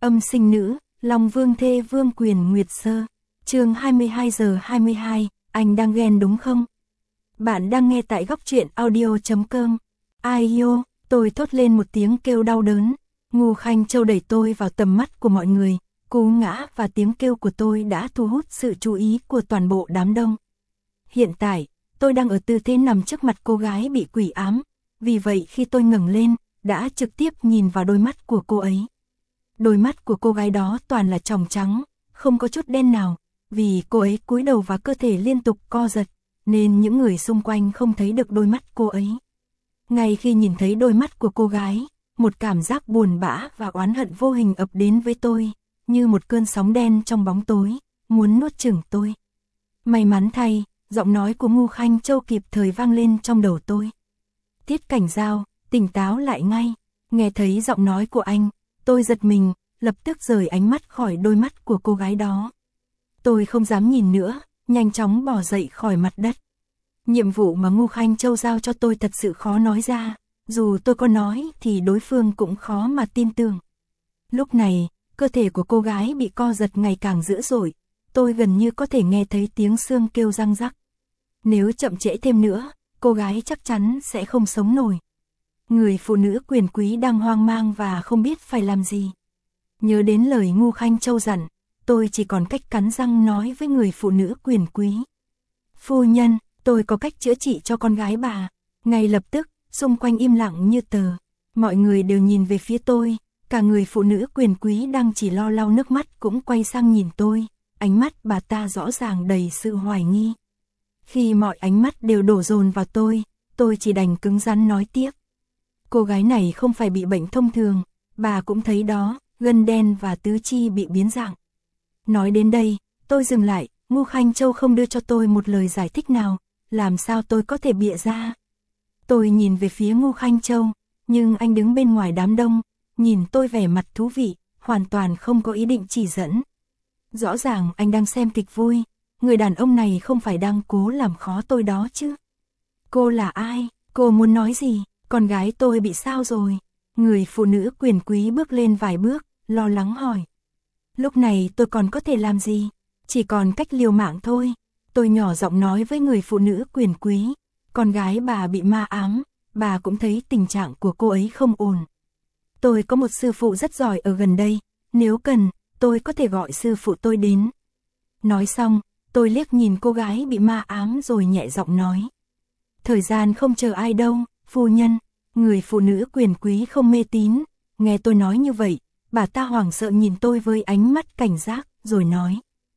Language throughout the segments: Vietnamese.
Âm sinh nữ, Long Vương thê Vương Quyền Nguyệt Sơ. Chương 22:22, anh đang ghen đúng không? Bạn đang nghe tại góc truyện audio.com. Ai yo, tôi thốt lên một tiếng kêu đau đớn. Ngô Khanh Châu đẩy tôi vào tầm mắt của mọi người, cú ngã và tiếng kêu của tôi đã thu hút sự chú ý của toàn bộ đám đông. Hiện tại, tôi đang ở tư thế nằm trước mặt cô gái bị quỷ ám, vì vậy khi tôi ngẩng lên, đã trực tiếp nhìn vào đôi mắt của cô ấy. Đôi mắt của cô gái đó toàn là tròng trắng, không có chút đen nào, vì cô ấy cúi đầu và cơ thể liên tục co giật, nên những người xung quanh không thấy được đôi mắt cô ấy. Ngay khi nhìn thấy đôi mắt của cô gái, một cảm giác buồn bã và oán hận vô hình ập đến với tôi, như một cơn sóng đen trong bóng tối, muốn nuốt chửng tôi. May mắn thay, giọng nói của Ngô Khanh Châu kịp thời vang lên trong đầu tôi. Tiết Cảnh Giao, tỉnh táo lại ngay. Nghe thấy giọng nói của anh, tôi giật mình, lập tức rời ánh mắt khỏi đôi mắt của cô gái đó. Tôi không dám nhìn nữa, nhanh chóng bò dậy khỏi mặt đất. Nhiệm vụ mà Ngô Khanh Châu giao cho tôi thật sự khó nói ra, dù tôi có nói thì đối phương cũng khó mà tin tưởng. Lúc này, cơ thể của cô gái bị co giật ngày càng dữ dội, tôi gần như có thể nghe thấy tiếng xương kêu răng rắc. Nếu chậm trễ thêm nữa, cô gái chắc chắn sẽ không sống nổi. Người phụ nữ quyền quý đang hoang mang và không biết phải làm gì. Nhớ đến lời Ngô Khanh Châu dặn, tôi chỉ còn cách cắn răng nói với người phụ nữ quyền quý. Phu nhân, tôi có cách chữa trị cho con gái bà. Ngay lập tức, xung quanh im lặng như tờ. Mọi người đều nhìn về phía tôi, cả người phụ nữ quyền quý đang chỉ lo lau nước mắt cũng quay sang nhìn tôi. Ánh mắt bà ta rõ ràng đầy sự hoài nghi. Khi mọi ánh mắt đều đổ dồn vào tôi chỉ đành cứng rắn nói tiếp. Cô gái này không phải bị bệnh thông thường, bà cũng thấy đó, gân đen và tứ chi bị biến dạng. Nói đến đây, tôi dừng lại, Ngô Khanh Châu không đưa cho tôi một lời giải thích nào, làm sao tôi có thể bịa ra. Tôi nhìn về phía Ngô Khanh Châu, nhưng anh đứng bên ngoài đám đông, nhìn tôi vẻ mặt thú vị, hoàn toàn không có ý định chỉ dẫn. Rõ ràng anh đang xem kịch vui, người đàn ông này không phải đang cố làm khó tôi đó chứ. Cô là ai? Cô muốn nói gì? Con gái tôi bị sao rồi? Người phụ nữ quyền quý bước lên vài bước, lo lắng hỏi. Lúc này tôi còn có thể làm gì? Chỉ còn cách liều mạng thôi. Tôi nhỏ giọng nói với người phụ nữ quyền quý. Con gái bà bị ma ám, bà cũng thấy tình trạng của cô ấy không ổn. Tôi có một sư phụ rất giỏi ở gần đây, nếu cần, tôi có thể gọi sư phụ tôi đến. Nói xong, tôi liếc nhìn cô gái bị ma ám rồi nhẹ giọng nói. Thời gian không chờ ai đâu, phu nhân. Người phụ nữ quyền quý không mê tín, nghe tôi nói như vậy, bà ta hoảng sợ nhìn tôi với ánh mắt cảnh giác, rồi nói.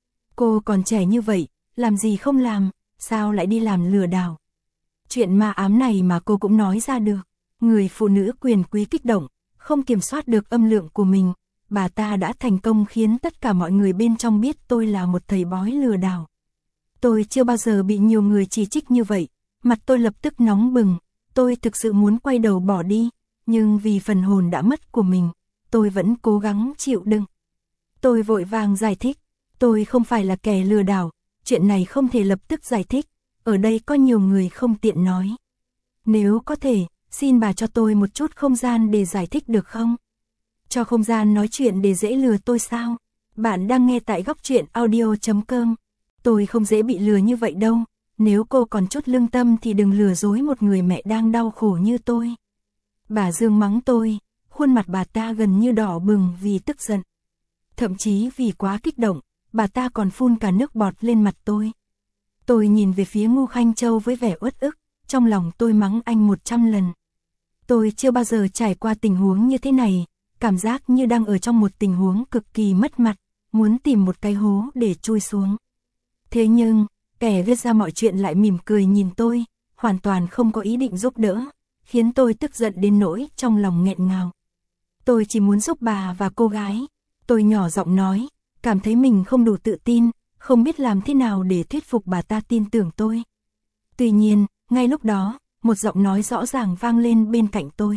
Cô còn trẻ như vậy, làm gì không làm, sao lại đi làm lừa đảo? Chuyện ma ám này mà cô cũng nói ra được. Người phụ nữ quyền quý kích động, không kiểm soát được âm lượng của mình, bà ta đã thành công khiến tất cả mọi người bên trong biết tôi là một thầy bói lừa đảo. Tôi chưa bao giờ bị nhiều người chỉ trích như vậy, mặt tôi lập tức nóng bừng. Tôi thực sự muốn quay đầu bỏ đi, nhưng vì phần hồn đã mất của mình, tôi vẫn cố gắng chịu đựng. Tôi vội vàng giải thích, tôi không phải là kẻ lừa đảo, chuyện này không thể lập tức giải thích, ở đây có nhiều người không tiện nói. Nếu có thể, xin bà cho tôi một chút không gian để giải thích được không? Cho không gian nói chuyện để dễ lừa tôi sao? Bạn đang nghe tại góc truyện audio.com. Tôi không dễ bị lừa như vậy đâu. Nếu cô còn chút lương tâm thì đừng lừa dối một người mẹ đang đau khổ như tôi. Bà Dương mắng tôi, khuôn mặt bà ta gần như đỏ bừng vì tức giận. Thậm chí vì quá kích động, bà ta còn phun cả nước bọt lên mặt tôi. Tôi nhìn về phía Ngô Khanh Châu với vẻ uất ức, trong lòng tôi mắng anh 100 lần. Tôi chưa bao giờ trải qua tình huống như thế này, cảm giác như đang ở trong một tình huống cực kỳ mất mặt, muốn tìm một cái hố để chui xuống. Thế nhưng, kẻ gây ra mọi chuyện lại mỉm cười nhìn tôi, hoàn toàn không có ý định giúp đỡ, khiến tôi tức giận đến nỗi trong lòng nghẹn ngào. Tôi chỉ muốn giúp bà và cô gái. Tôi nhỏ giọng nói, cảm thấy mình không đủ tự tin, không biết làm thế nào để thuyết phục bà ta tin tưởng tôi. Tuy nhiên, ngay lúc đó, một giọng nói rõ ràng vang lên bên cạnh tôi.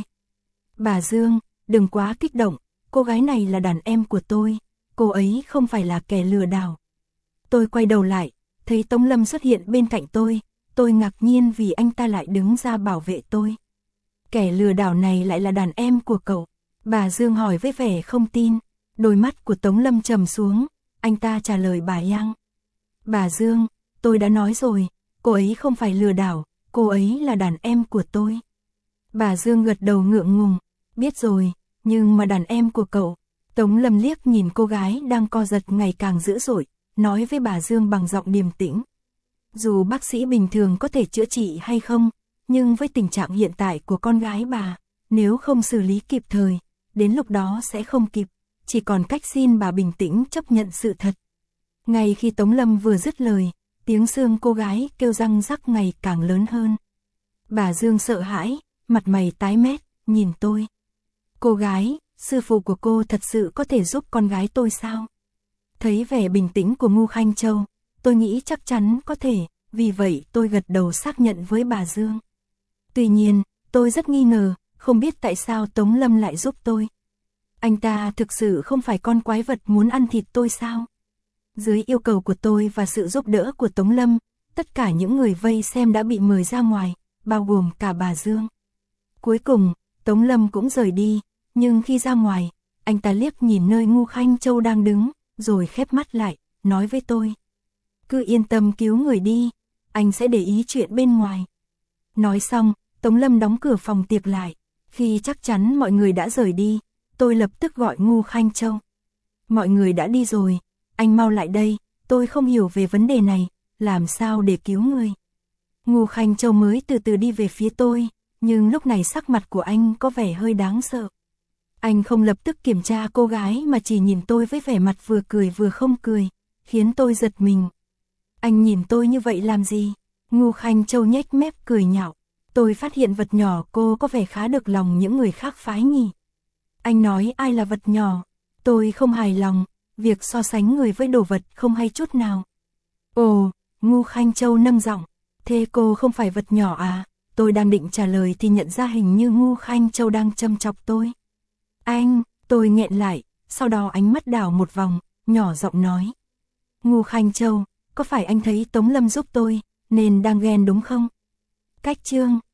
Bà Dương, đừng quá kích động, cô gái này là đàn em của tôi, cô ấy không phải là kẻ lừa đảo. Tôi quay đầu lại, thấy Tống Lâm xuất hiện bên cạnh tôi ngạc nhiên vì anh ta lại đứng ra bảo vệ tôi. Kẻ lừa đảo này lại là đàn em của cậu? Bà Dương hỏi với vẻ không tin. Đôi mắt của Tống Lâm trầm xuống, anh ta trả lời bà Yang. Bà Dương, tôi đã nói rồi, cô ấy không phải lừa đảo, cô ấy là đàn em của tôi. Bà Dương gật đầu ngượng ngùng, biết rồi, nhưng mà đàn em của cậu. Tống Lâm liếc nhìn cô gái đang co giật ngày càng dữ dội, nói với bà Dương bằng giọng điềm tĩnh. Dù bác sĩ bình thường có thể chữa trị hay không, nhưng với tình trạng hiện tại của con gái bà, nếu không xử lý kịp thời, đến lúc đó sẽ không kịp, chỉ còn cách xin bà bình tĩnh chấp nhận sự thật. Ngay khi Tống Lâm vừa dứt lời, tiếng xương cô gái kêu răng rắc ngày càng lớn hơn. Bà Dương sợ hãi, mặt mày tái mét, nhìn tôi. Cô gái, sư phụ của cô thật sự có thể giúp con gái tôi sao? Thấy vẻ bình tĩnh của Ngô Khanh Châu, tôi nghĩ chắc chắn có thể, vì vậy tôi gật đầu xác nhận với bà Dương. Tuy nhiên, tôi rất nghi ngờ, không biết tại sao Tống Lâm lại giúp tôi. Anh ta thực sự không phải con quái vật muốn ăn thịt tôi sao? Dưới yêu cầu của tôi và sự giúp đỡ của Tống Lâm, tất cả những người vây xem đã bị mời ra ngoài, bao gồm cả bà Dương. Cuối cùng, Tống Lâm cũng rời đi, nhưng khi ra ngoài, anh ta liếc nhìn nơi Ngô Khanh Châu đang đứng, rồi khép mắt lại, nói với tôi. Cứ yên tâm cứu người đi, anh sẽ để ý chuyện bên ngoài. Nói xong, Tống Lâm đóng cửa phòng tiệc lại, khi chắc chắn mọi người đã rời đi, tôi lập tức gọi Ngô Khanh Châu. Mọi người đã đi rồi, anh mau lại đây, tôi không hiểu về vấn đề này, làm sao để cứu người. Ngô Khanh Châu mới từ từ đi về phía tôi, nhưng lúc này sắc mặt của anh có vẻ hơi đáng sợ. Anh không lập tức kiểm tra cô gái mà chỉ nhìn tôi với vẻ mặt vừa cười vừa không cười, khiến tôi giật mình. Anh nhìn tôi như vậy làm gì? Ngô Khanh Châu nhếch mép cười nhạo. Tôi phát hiện vật nhỏ cô có vẻ khá được lòng những người khác phái nhỉ. Anh nói ai là vật nhỏ? Tôi không hài lòng, việc so sánh người với đồ vật không hay chút nào. Ồ, Ngô Khanh Châu nâng giọng. Thế cô không phải vật nhỏ à? Tôi đang định trả lời thì nhận ra hình như Ngô Khanh Châu đang châm chọc tôi. Anh, tôi nghẹn lại, sau đó ánh mắt đảo một vòng, nhỏ giọng nói. Ngô Khanh Châu, có phải anh thấy Tống Lâm giúp tôi, nên đang ghen đúng không? Cách chương